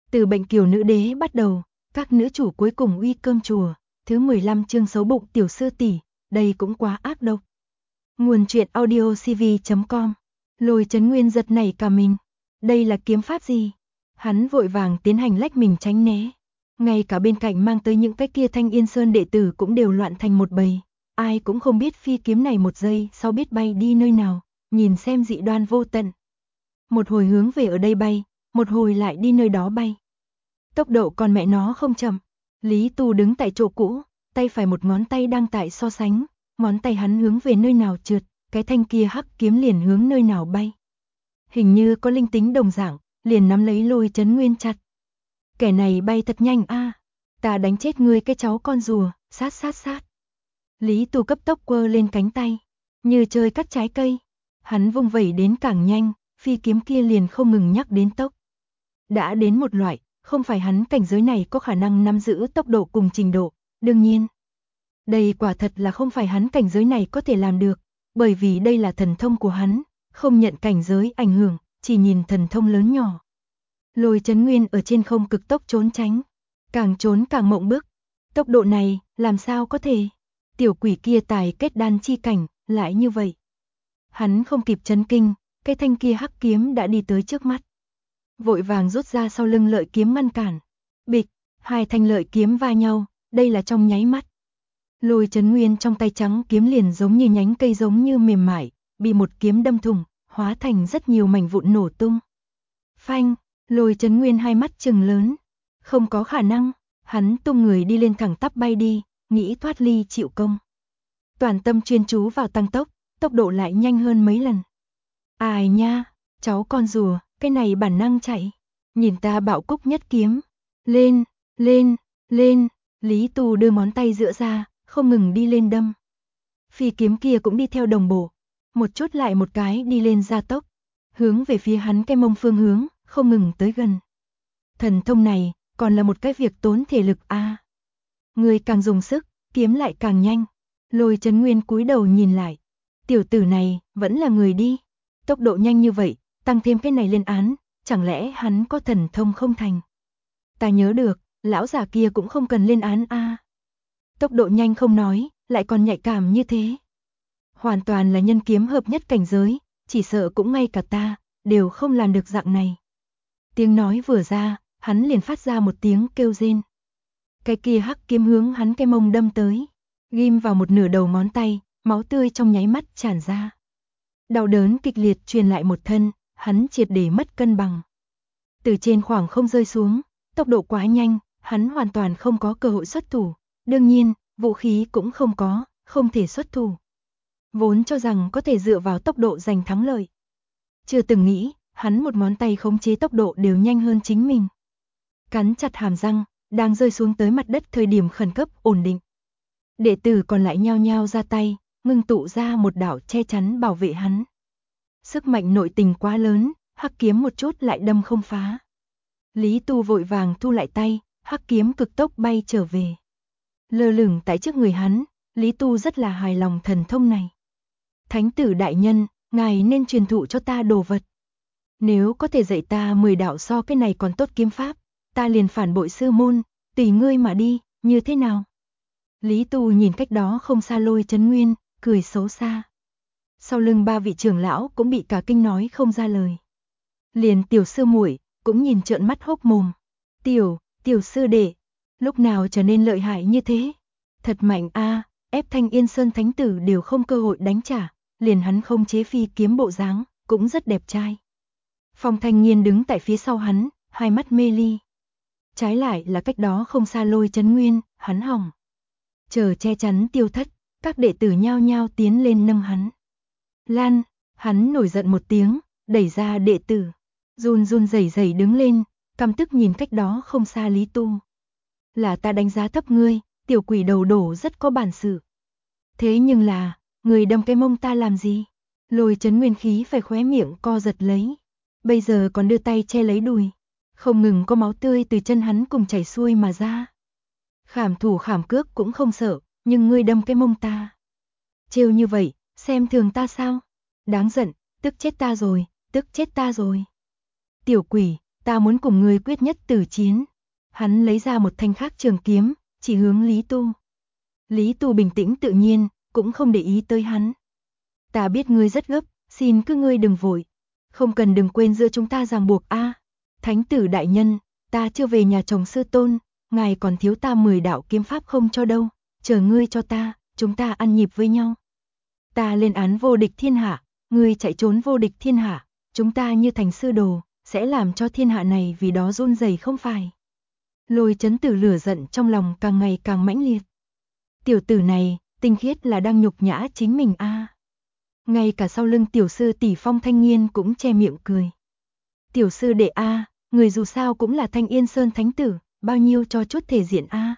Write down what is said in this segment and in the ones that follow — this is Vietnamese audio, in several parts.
Từ bệnh kiều nữ đế bắt đầu, các nữ chủ cuối cùng uy cơm chùa, thứ 15 chương xấu bụng tiểu sư tỷ, đây cũng quá ác độc. Nguồn truyện audio cv.com. Lôi Chấn Nguyên giật nảy cả mình. Đây là kiếm pháp gì? Hắn vội vàng tiến hành lách mình tránh né. Ngay cả bên cạnh mang tới những cái kia Thanh Yên Sơn đệ tử cũng đều loạn thành một bầy. Ai cũng không biết phi kiếm này một giây sau biết bay đi nơi nào, nhìn xem dị đoan vô tận. Một hồi hướng về ở đây bay, một hồi lại đi nơi đó bay. Tốc độ còn mẹ nó không chậm. Lý Tu đứng tại chỗ cũ, tay phải một ngón tay đang tại so sánh, ngón tay hắn hướng về nơi nào trượt, cái thanh kia hắc kiếm liền hướng nơi nào bay. Hình như có linh tính đồng dạng, liền nắm lấy Lôi Chấn Nguyên chặt. Kẻ này bay thật nhanh a, ta đánh chết ngươi cái cháu con rùa, sát sát sát. Lý Tu cấp tốc quơ lên cánh tay, như chơi cắt trái cây. Hắn vung vẩy đến càng nhanh, phi kiếm kia liền không ngừng nhắc đến tốc. Đã đến một loại, không phải hắn cảnh giới này có khả năng nắm giữ tốc độ cùng trình độ, đương nhiên. Đây quả thật là không phải hắn cảnh giới này có thể làm được, bởi vì đây là thần thông của hắn, không nhận cảnh giới ảnh hưởng, chỉ nhìn thần thông lớn nhỏ. Lôi Chấn Nguyên ở trên không cực tốc trốn tránh, càng trốn càng mộng bức. Tốc độ này, làm sao có thể? Tiểu quỷ kia tài kết đan chi cảnh, lại như vậy. Hắn không kịp chấn kinh, cái thanh kia hắc kiếm đã đi tới trước mắt. Vội vàng rút ra sau lưng lợi kiếm ngăn cản. Bịch, hai thanh lợi kiếm va nhau, đây là trong nháy mắt. Lôi Chấn Nguyên trong tay trắng kiếm liền giống như nhánh cây giống như mềm mại, bị một kiếm đâm thủng, hóa thành rất nhiều mảnh vụn nổ tung. Phanh, Lôi Chấn Nguyên hai mắt trừng lớn. Không có khả năng, hắn tung người đi lên thẳng tắp bay đi, nghĩ thoát ly chịu công. Toàn tâm chuyên chú vào tăng tốc, tốc độ lại nhanh hơn mấy lần. Ai nha, cháu con rùa, cái này bản năng chạy. Nhìn ta bạo cúc nhất kiếm. Lên, lên, lên. Lý Tu đưa ngón tay giữa ra, không ngừng đi lên đâm. Phi kiếm kia cũng đi theo đồng bộ. Một chút lại một cái đi lên gia tốc. Hướng về phía hắn cái mông phương hướng, không ngừng tới gần. Thần thông này, còn là một cái việc tốn thể lực a. Người càng dùng sức, kiếm lại càng nhanh. Lôi Chấn Nguyên cúi đầu nhìn lại. Tiểu tử này, vẫn là người đi. Tốc độ nhanh như vậy, tăng thêm cái này lên án, chẳng lẽ hắn có thần thông không thành? Ta nhớ được, lão già kia cũng không cần lên án a. Tốc độ nhanh không nói, lại còn nhạy cảm như thế. Hoàn toàn là nhân kiếm hợp nhất cảnh giới, chỉ sợ cũng ngay cả ta, đều không làm được dạng này. Tiếng nói vừa ra, hắn liền phát ra một tiếng kêu rên. Cái kia hắc kiếm hướng hắn cái mông đâm tới, ghim vào một nửa đầu ngón tay, máu tươi trong nháy mắt tràn ra. Đau đớn kịch liệt truyền lại một thân, hắn triệt để mất cân bằng. Từ trên khoảng không rơi xuống, tốc độ quá nhanh, hắn hoàn toàn không có cơ hội xuất thủ. Đương nhiên, vũ khí cũng không có, không thể xuất thủ. Vốn cho rằng có thể dựa vào tốc độ giành thắng lợi. Chưa từng nghĩ, hắn một ngón tay khống chế tốc độ đều nhanh hơn chính mình. Cắn chặt hàm răng, đang rơi xuống tới mặt đất thời điểm khẩn cấp ổn định. Đệ tử còn lại nhao nhao ra tay, ngưng tụ ra một đạo che chắn bảo vệ hắn. Sức mạnh nội tình quá lớn, hắc kiếm một chút lại đâm không phá. Lý Tu vội vàng thu lại tay, hắc kiếm cực tốc bay trở về. Lơ lửng tại trước người hắn, Lý Tu rất là hài lòng thần thông này. Thánh tử đại nhân, ngài nên truyền thụ cho ta đồ vật. Nếu có thể dạy ta 10 đạo so cái này còn tốt kiếm pháp, ta liền phản bội sư môn, tùy ngươi mà đi, như thế nào? Lý Tu nhìn cách đó không xa Lôi Chấn Nguyên, cười xấu xa. Sau lưng ba vị trưởng lão cũng bị cả kinh nói không ra lời. Liền tiểu sư muội cũng nhìn trợn mắt hốc mồm. Tiểu sư đệ, lúc nào trở nên lợi hại như thế? Thật mạnh a, ép Thanh Yên Sơn thánh tử đều không cơ hội đánh trả, liền hắn không chế phi kiếm bộ dáng, cũng rất đẹp trai. Phong Thanh Nghiên đứng tại phía sau hắn, hai mắt mê ly. Trái lại là cách đó không xa Lôi Chấn Nguyên, hắn hỏng. Chờ che chắn tiêu thất, các đệ tử nhao nhao tiến lên nâng hắn. Lan, hắn nổi giận một tiếng, đẩy ra đệ tử. Run run rẩy rẩy đứng lên, căm tức nhìn cách đó không xa Lý Tu. Là ta đánh giá thấp ngươi, tiểu quỷ đầu đổ rất có bản sự. Thế nhưng là, người đâm cái mông ta làm gì? Lôi Chấn Nguyên khí phải khóe miệng co giật lấy. Bây giờ còn đưa tay che lấy đùi. Không ngừng có máu tươi từ chân hắn cùng chảy xuôi mà ra. Khảm thủ khảm cước cũng không sợ, nhưng ngươi đâm cái mông ta. Trêu như vậy, xem thường ta sao? Đáng giận, tức chết ta rồi, tức chết ta rồi. Tiểu quỷ, ta muốn cùng ngươi quyết nhất tử chiến. Hắn lấy ra một thanh khác trường kiếm, chỉ hướng Lý Tu. Lý Tu bình tĩnh tự nhiên, cũng không để ý tới hắn. Ta biết ngươi rất gấp, xin cứ ngươi đừng vội. Không cần đừng quên giữa chúng ta ràng buộc a. Thánh tử đại nhân, ta chưa về nhà chồng sư tôn, ngài còn thiếu ta 10 đạo kiếm pháp không cho đâu, chờ ngươi cho ta, chúng ta ăn nhịp với nhau. Ta lên án vô địch thiên hạ, ngươi chạy trốn vô địch thiên hạ, chúng ta như thành sư đồ, sẽ làm cho thiên hạ này vì đó run rẩy không phải. Lôi Chấn Tử lửa giận trong lòng càng ngày càng mãnh liệt. Tiểu tử này, tinh khiết là đang nhục nhã chính mình a. Ngay cả sau lưng tiểu sư tỷ Phong Thanh Nghiên cũng che miệng cười. Tiểu sư đệ a, người dù sao cũng là Thanh Yên Sơn thánh tử, bao nhiêu cho chút thể diện a.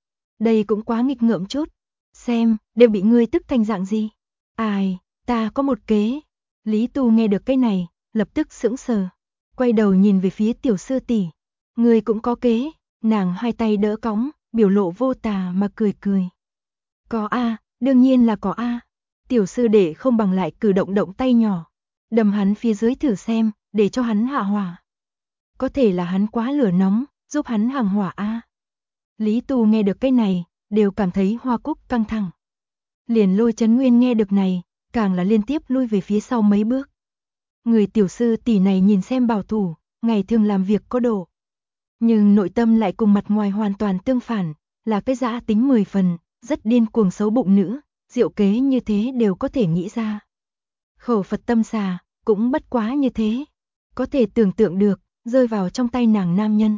Đây cũng quá nghịch ngợm chút. Xem, đều bị ngươi tức thành dạng gì. Ai, ta có một kế. Lý Tu nghe được cái này, lập tức sững sờ. Quay đầu nhìn về phía tiểu sư tỷ. Ngươi cũng có kế. Nàng hai tay đỡ cõng, biểu lộ vô tà mà cười cười. Có a, đương nhiên là có a. Tiểu sư đệ không bằng lại cử động động tay nhỏ. Đâm hắn phía dưới thử xem, để cho hắn hạ hỏa. Có thể là hắn quá lửa nóng, giúp hắn hàng hỏa a. Lý Tu nghe được cái này, đều cảm thấy hoa cúc căng thẳng. Liền Lôi Chấn Nguyên nghe được này, càng là liên tiếp lui về phía sau mấy bước. Người tiểu sư tỷ này nhìn xem bảo thủ, ngày thường làm việc có độ. Nhưng nội tâm lại cùng mặt ngoài hoàn toàn tương phản, là cái dã tính 10 phần, rất điên cuồng xấu bụng nữ, diệu kế như thế đều có thể nghĩ ra. Khẩu Phật tâm xà, cũng bất quá như thế. Có thể tưởng tượng được, rơi vào trong tay nàng nam nhân.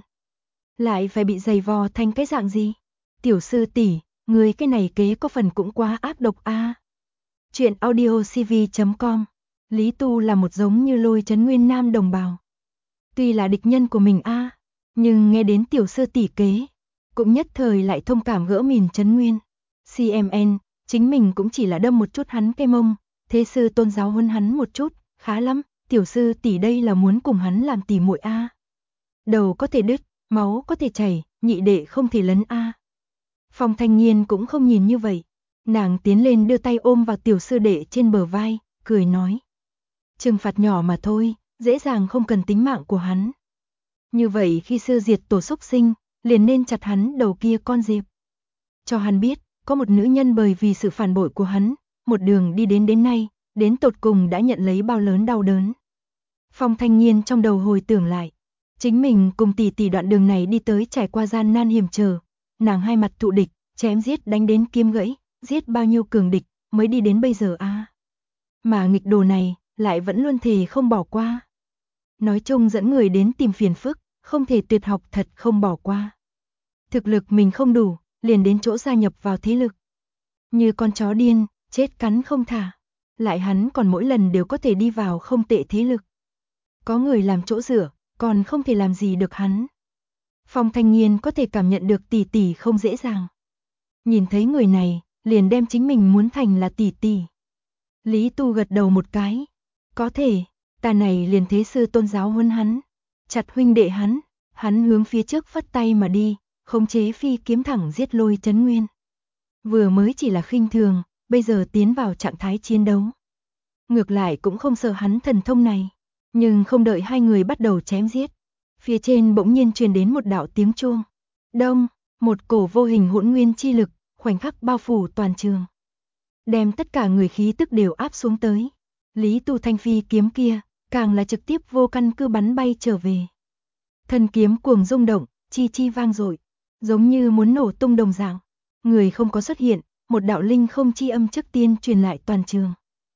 Lại phải bị giày vò thành cái dạng gì? Tiểu sư tỷ, người cái này kế có phần cũng quá ác độc a. Chuyện audiocv.com. Lý Tu là một giống như Lôi Chấn Nguyên nam đồng bào. Tuy là địch nhân của mình a, nhưng nghe đến tiểu sư tỷ kế, cũng nhất thời lại thông cảm gỡ mìn Chấn Nguyên. CMN, chính mình cũng chỉ là đâm một chút hắn cái mông, thế sư tôn giáo huấn hắn một chút, khá lắm, tiểu sư tỷ đây là muốn cùng hắn làm tỉ muội a. Đầu có thể đứt, máu có thể chảy, nhị đệ không thể lấn a. Phong Thanh Nghiên cũng không nhìn như vậy, nàng tiến lên đưa tay ôm vào tiểu sư đệ trên bờ vai, cười nói. Trừng phạt nhỏ mà thôi, dễ dàng không cần tính mạng của hắn. Như vậy khi sư diệt tổ xúc sinh, liền nên chặt hắn đầu kia con dẹp. Cho hắn biết, có một nữ nhân bởi vì sự phản bội của hắn, một đường đi đến nay, đến tột cùng đã nhận lấy bao lớn đau đớn. Phong Thanh Nghiên trong đầu hồi tưởng lại, chính mình cùng tỷ tỷ đoạn đường này đi tới trải qua gian nan hiểm trở, nàng hai mặt thụ địch, chém giết đánh đến kim gãy, giết bao nhiêu cường địch mới đi đến bây giờ a. Mà nghịch đồ này lại vẫn luôn thề không bỏ qua. Nói chung dẫn người đến tìm phiền phức, không thể tuyệt học thật không bỏ qua. Thực lực mình không đủ, liền đến chỗ gia nhập vào thế lực. Như con chó điên, chết cắn không thả. Lại hắn còn mỗi lần đều có thể đi vào không tệ thế lực. Có người làm chỗ dựa, còn không thể làm gì được hắn. Phong Thanh Nghiên có thể cảm nhận được tỷ tỷ không dễ dàng. Nhìn thấy người này, liền đem chính mình muốn thành là tỷ tỷ. Lý Tu gật đầu một cái. Có thể, ta này liền thế sư tôn giáo huấn hắn. Chặt huynh đệ hắn hướng phía trước phất tay mà đi, khống chế phi kiếm thẳng giết Lôi Chấn Nguyên. Vừa mới chỉ là khinh thường, bây giờ tiến vào trạng thái chiến đấu. Ngược lại cũng không sợ hắn thần thông này, nhưng không đợi hai người bắt đầu chém giết. Phía trên bỗng nhiên truyền đến một đạo tiếng chuông. Đông, một cổ vô hình hỗn nguyên chi lực, khoảnh khắc bao phủ toàn trường. Đem tất cả người khí tức đều áp xuống tới. Lý Tu thanh phi kiếm kia, càng là trực tiếp vô căn cứ bắn bay trở về. Thân kiếm cuồng rung động, chi chi vang dội, giống như muốn nổ tung đồng dạng. Người không có xuất hiện, một đạo linh không chi âm trước tiên truyền lại toàn trường.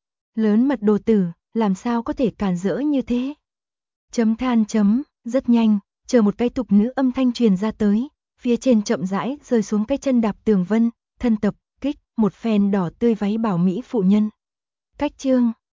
Lớn mật đồ tử, làm sao có thể cản rỡ như thế? Chấm than chấm, rất nhanh, chờ một cái tục nữ âm thanh truyền ra tới, phía trên chậm rãi rơi xuống cái chân đạp tường vân, thân tập, kích, một phen đỏ tươi váy bảo mỹ phụ nhân. Cách chương